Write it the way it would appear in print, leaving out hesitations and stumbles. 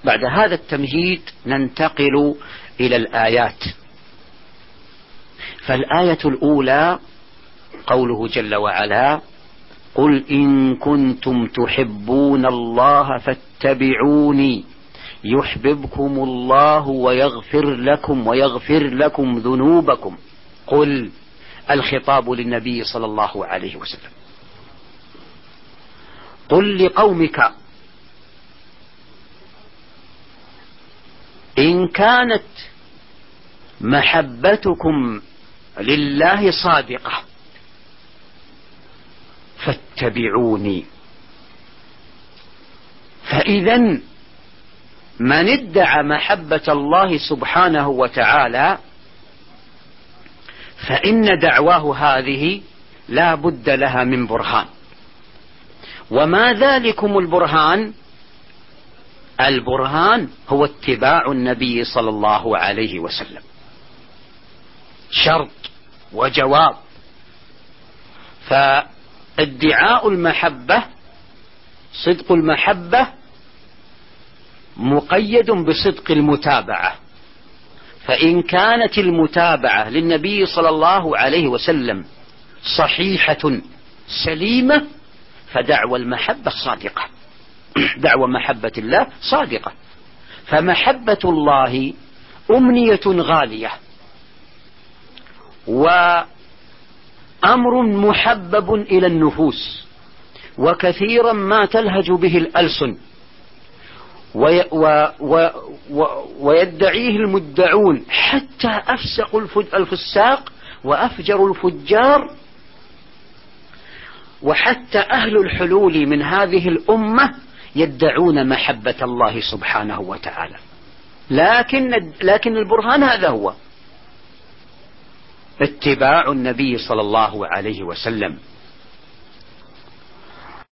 بعد هذا التمهيد ننتقل إلى الآيات. فالآية الأولى قوله جل وعلا: قل إن كنتم تحبون الله فاتبعوني يحببكم الله ويغفر لكم ذنوبكم. قل، الخطاب للنبي صلى الله عليه وسلم. قل لقومك إن كانت محبتكم لله صادقة فاتبعوني. فإذا من ادعى محبة الله سبحانه وتعالى فإن دعواه هذه لا بد لها من برهان. وما ذلكم البرهان؟ البرهان هو اتباع النبي صلى الله عليه وسلم. شرط وجواب. فادعاء المحبة، صدق المحبة، مقيد بصدق المتابعة. فإن كانت المتابعة للنبي صلى الله عليه وسلم صحيحة سليمة فدعوى المحبة صادقة. دعوى محبة الله صادقة. فمحبة الله أمنية غالية وأمر محبب إلى النفوس، وكثيرا ما تلهج به الألسن ويدعيه المدعون، حتى أفسق الفساق وأفجر الفجار وحتى أهل الحلول من هذه الأمة يدعون محبة الله سبحانه وتعالى. لكن البرهان هذا هو اتباع النبي صلى الله عليه وسلم.